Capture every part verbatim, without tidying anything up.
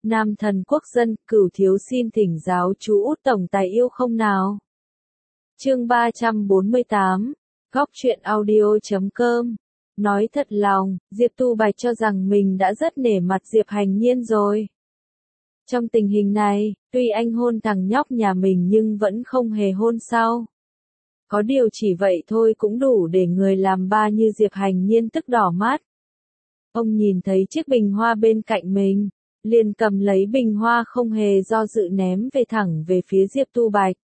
Nam thần quốc dân, Cửu thiếu xin thỉnh giáo chú Út tổng tài yêu không nào. Chương ba trăm bốn mươi tám, Góc truyện audio chấm com. Nói thật lòng, Diệp Tu Bạch cho rằng mình đã rất nể mặt Diệp Hành Nhiên rồi. Trong tình hình này, tuy anh hôn thằng nhóc nhà mình nhưng vẫn không hề hôn sau. Có điều chỉ vậy thôi cũng đủ để người làm ba như Diệp Hành Nhiên tức đỏ mắt. Ông nhìn thấy chiếc bình hoa bên cạnh mình, liền cầm lấy bình hoa không hề do dự ném về thẳng về phía Diệp Tu Bạch.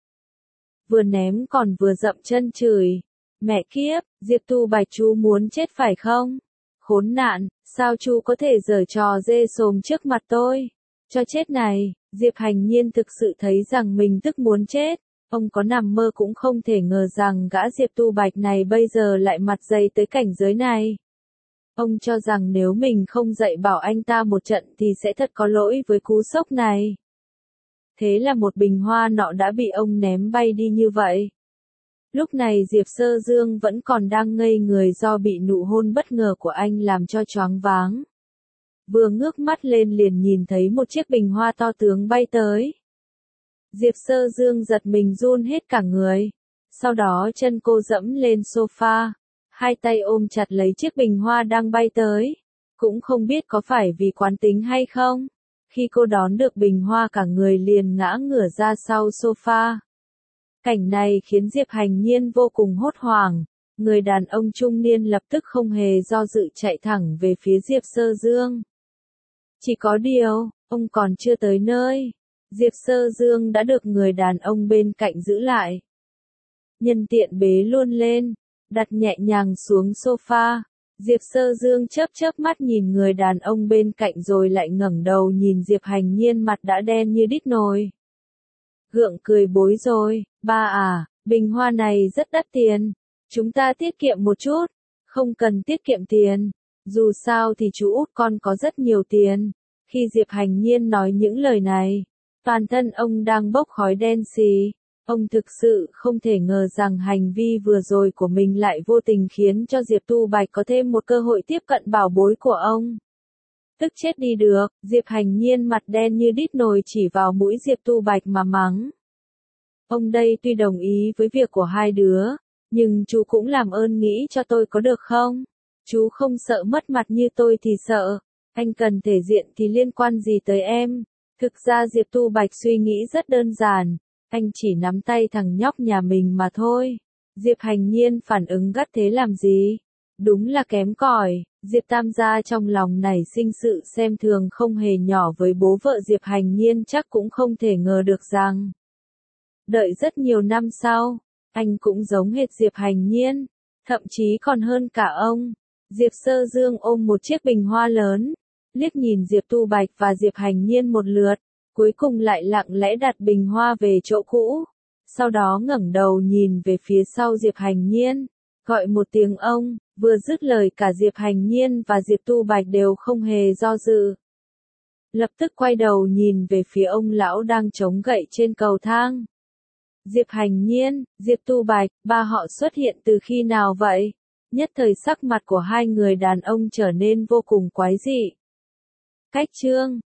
Vừa ném còn vừa dậm chân chửi. Mẹ kiếp, Diệp Tu Bạch chú muốn chết phải không? Khốn nạn, sao chú có thể giở trò dê sồm trước mặt tôi? Cho chết này, Diệp Hành Nhiên thực sự thấy rằng mình tức muốn chết. Ông có nằm mơ cũng không thể ngờ rằng gã Diệp Tu Bạch này bây giờ lại mặt dày tới cảnh giới này. Ông cho rằng nếu mình không dạy bảo anh ta một trận thì sẽ thật có lỗi với cú sốc này. Thế là một bình hoa nọ đã bị ông ném bay đi như vậy. Lúc này Diệp Sơ Dương vẫn còn đang ngây người do bị nụ hôn bất ngờ của anh làm cho choáng váng. Vừa ngước mắt lên liền nhìn thấy một chiếc bình hoa to tướng bay tới. Diệp Sơ Dương giật mình run hết cả người. Sau đó chân cô dẫm lên sofa, hai tay ôm chặt lấy chiếc bình hoa đang bay tới. Cũng không biết có phải vì quán tính hay không. Khi cô đón được bình hoa cả người liền ngã ngửa ra sau sofa. Cảnh này khiến Diệp Hành Nhiên vô cùng hốt hoảng. Người đàn ông trung niên lập tức không hề do dự chạy thẳng về phía Diệp Sơ Dương. Chỉ có điều, ông còn chưa tới nơi. Diệp Sơ Dương đã được người đàn ông bên cạnh giữ lại. Nhân tiện bế luôn lên, đặt nhẹ nhàng xuống sofa. Diệp Sơ Dương chớp chớp mắt nhìn người đàn ông bên cạnh rồi lại ngẩng đầu nhìn Diệp Hành Nhiên mặt đã đen như đít nồi. Gượng cười bối rồi, ba à, bình hoa này rất đắt tiền. Chúng ta tiết kiệm một chút. Không cần tiết kiệm tiền. Dù sao thì chú út con có rất nhiều tiền. Khi Diệp Hành Nhiên nói những lời này, toàn thân ông đang bốc khói đen xì. Ông thực sự không thể ngờ rằng hành vi vừa rồi của mình lại vô tình khiến cho Diệp Tu Bạch có thêm một cơ hội tiếp cận bảo bối của ông. Tức chết đi được, Diệp Hành Nhiên mặt đen như đít nồi chỉ vào mũi Diệp Tu Bạch mà mắng. Ông đây tuy đồng ý với việc của hai đứa, nhưng chú cũng làm ơn nghĩ cho tôi có được không? Chú không sợ mất mặt như tôi thì sợ. Anh cần thể diện thì liên quan gì tới em? Thực ra Diệp Tu Bạch suy nghĩ rất đơn giản. Anh chỉ nắm tay thằng nhóc nhà mình mà thôi. Diệp Hành Nhiên phản ứng gắt thế làm gì? Đúng là kém cỏi. Diệp Tam gia trong lòng nảy sinh sự xem thường không hề nhỏ với bố vợ Diệp Hành Nhiên, chắc cũng không thể ngờ được rằng đợi rất nhiều năm sau, anh cũng giống hệt Diệp Hành Nhiên, thậm chí còn hơn cả ông. Diệp Sơ Dương ôm một chiếc bình hoa lớn, liếc nhìn Diệp Tu Bạch và Diệp Hành Nhiên một lượt, cuối cùng lại lặng lẽ đặt bình hoa về chỗ cũ. Sau đó ngẩng đầu nhìn về phía sau Diệp Hành Nhiên, gọi một tiếng ông. Vừa dứt lời cả Diệp Hành Nhiên và Diệp Tu Bạch đều không hề do dự. Lập tức quay đầu nhìn về phía ông lão đang chống gậy trên cầu thang. Diệp Hành Nhiên, Diệp Tu Bạch, ba họ xuất hiện từ khi nào vậy? Nhất thời sắc mặt của hai người đàn ông trở nên vô cùng quái dị. Cách chương